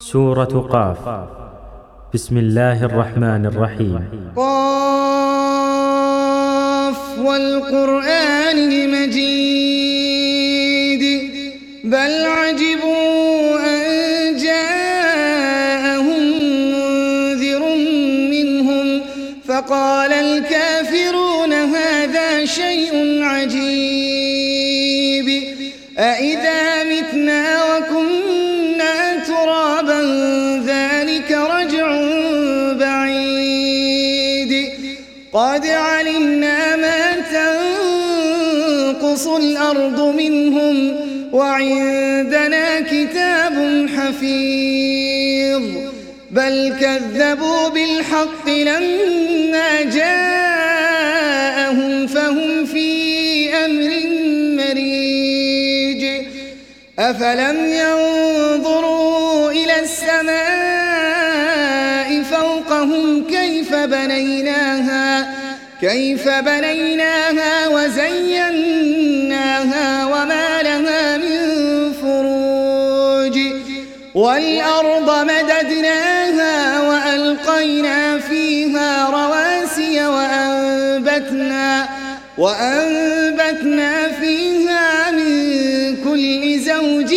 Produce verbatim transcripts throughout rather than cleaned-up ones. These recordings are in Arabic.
سورة قاف. بسم الله الرحمن الرحيم. قاف والقرآن المجيد بل عجبوا أن جاءهم منذر منهم فقال الكافرون هذا شيء عجيب أإذا متنا وكنا ترابا ذلك رجع بعيد قد علمنا ما تنقص الأرض منهم وعندنا كتاب حفيظ بل كذبوا بالحق لما جاءهم فهم في أمر مريج أفلم ينظروا إلى السماء فوقهم كيف بنيناها كيف بنيناها وزيناها وما لها من فروج والأرض مددناها وألقينا فيها رواسي وأنبتنا وأنبتنا فيها من كل زوج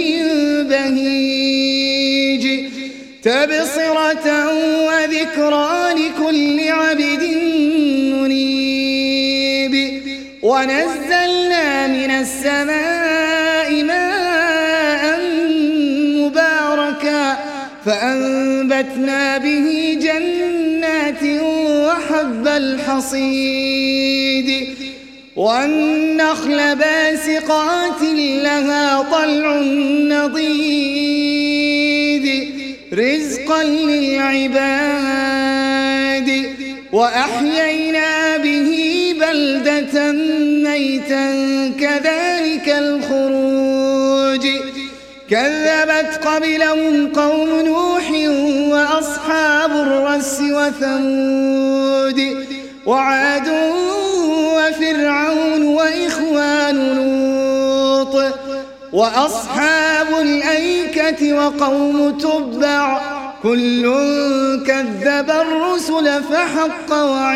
بهيج تبصرة وذكرى لكل عبد منيب ونزلنا من السماء ماء مباركا فأنبتنا به جنات وحب الحصيد والنخل باسقات لها طلع نضيد رزقا للعباد وأحيينا به بلدة ميتا كذلك الخروج كذبت قبلهم قوم نوح وأصحاب الرس وثمود وعاد وفرعون وإخوان لوط وأصحاب الأيكة وقوم تبع كل كذب الرسل فحق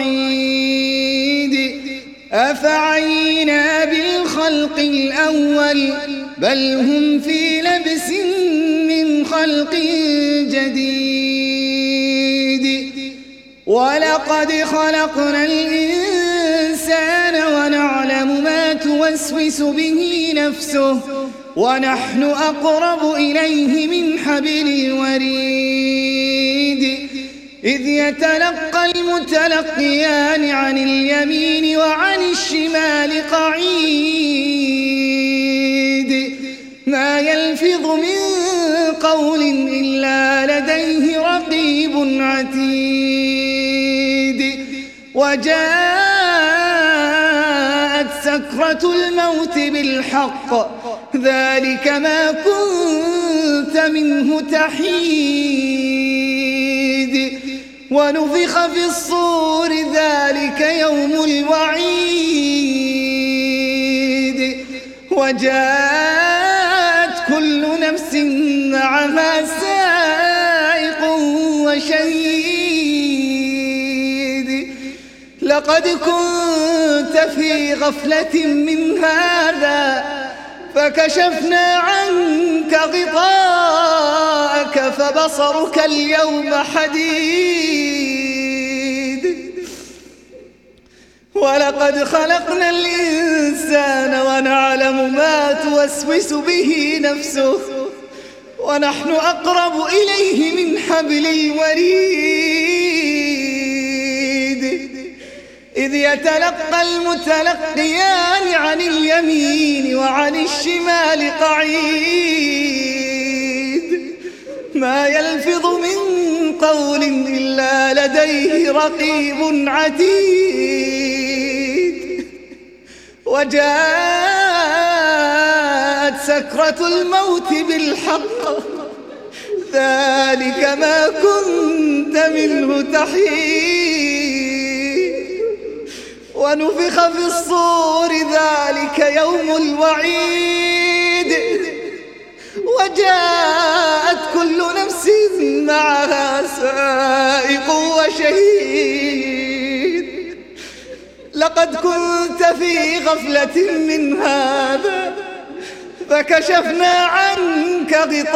وعيد أفعينا بالخلق الأول بل هم في لبس من خلق جديد ولقد خلقنا الإنسان ونعلم ما توسوس به نفسه ونحن أقرب إليه من حبل الوريد إذ يتلقى المتلقيان عن اليمين وعن الشمال قعيد ما يلفظ من قول إلا لديه رقيب عتيد وجاءت سكرة الموت بالحق ذلك ما كنت منه تحيد ونفخ في الصور ذلك يوم الوعيد وجاءت كل نفس معها سائق وشهيد لقد كنت في غفلة من هذا فكشفنا عنك غطاءك فبصرك اليوم حديد ولقد خلقنا الإنسان ونعلم ما توسوس به نفسه ونحن أقرب إليه من حبل الوريد إذ يتلقى المتلقيان عن اليمين وعن الشمال قعيد ما يلفظ من قول إلا لديه رقيب عتيد وجاءت سكرة الموت بالحق ذلك ما كنت منه تحيد ونفخ في الصور ذلك يوم الوعيد وجاءت كل نفس معها سائق وشهيد. لقد كنت في غفلة من هذا فكشفنا عنك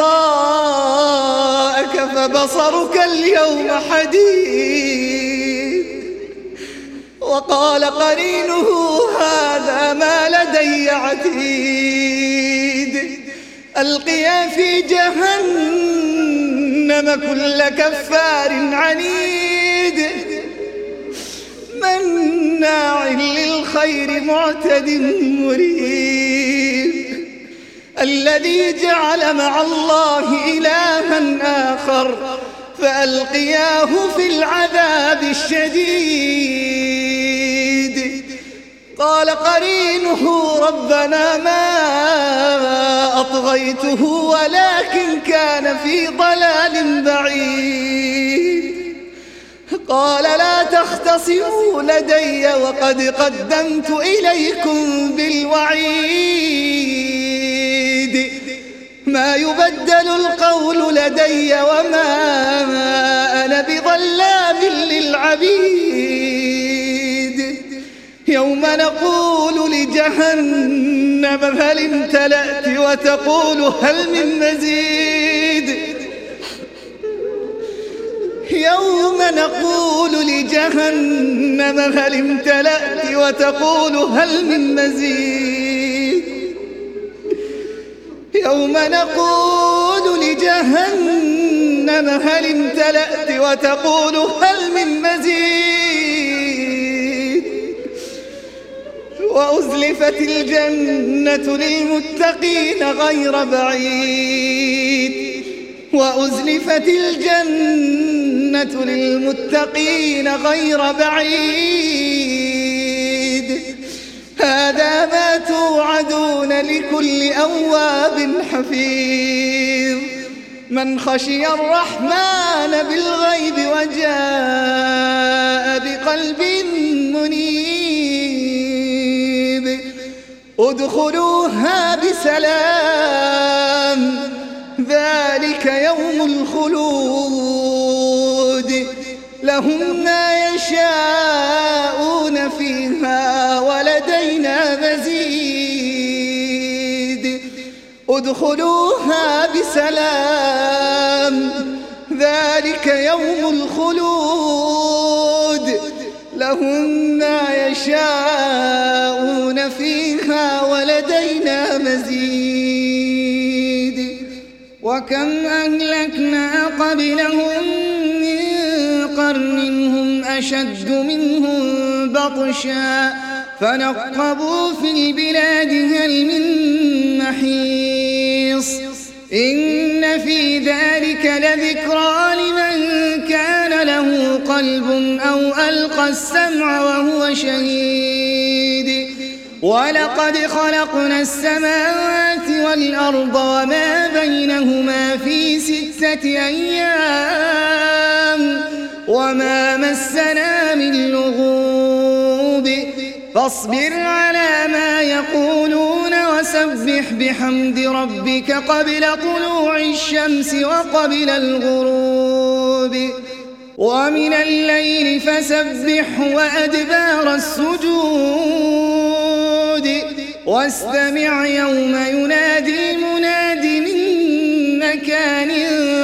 غطاءك فبصرك اليوم حديد. وقال قرينه هذا ما لدي عتيد. ألقيا في جهنم كل كفار عنيد مناع للخير معتد مريب. الذي جعل مع الله إلها آخر فألقياه في العذاب الشديد. قال قرينه ربنا ما أطغيته ولكن كان في ضلال بعيد. قال لا تختصموا لدي وقد قدمت إليكم بالوعيد. ما يبدل القول لدي وما أنا بظلام للعبيد. يوم نقول لجهنم هل امتلأت وتقول هل من مزيد. يوم نقول لجهنم هل امتلأت وتقول هل من مزيد. يوم نقول لجهنم هل امتلأت وتقول هل من مزيد. وأزلفت الجنة للمتقين غير بعيد. وأزلفت الجنة للمتقين غير بعيد. هذا ما توعدون لكل أواب حفيظ من خشي الرحمن بالغيب وجاء بقلب منيب. ادخلوها بسلام ذلك يوم الخلود. لهم ما يشاءون فيها ولدينا مزيد. ادخلوها بسلام ذلك يوم الخلود. لهم ما يشاءون فيها ولدينا مزيد. وكم أهلكنا قبلهم من قرن هم أشد منهم بطشا فنقبوا في البلاد هل من محيص. إن في ذلك لذكرى لمن كان له قلب أو ألقى السمع وهو شهيد. ولقد خلقنا السماوات والأرض وما بينهما في ستة أيام وما مسنا من لغوب. فاصبر على ما يقولون وسبح بحمد ربك قبل طلوع الشمس وقبل الغروب. ومن الليل فسبحه وأدبار السجود. واستمع يوم ينادي المناد من مكان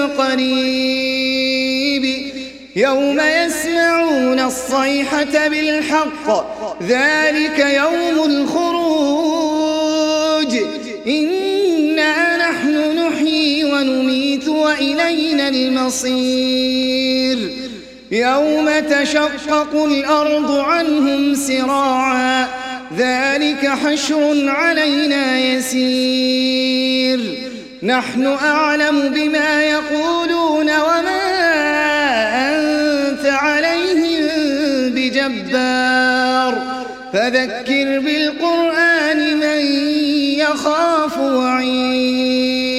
قريب. يوم يسمعون الصيحة بالحق ذلك يوم الخروج. إنا نحن نحيي ونميت وإلينا المصير. يوم تشقق الأرض عنهم سراعا ذلك حشر علينا يسير. نحن أعلم بما يقولون وما أنت عليهم بجبار. فذكر بالقرآن من يخاف وعيد.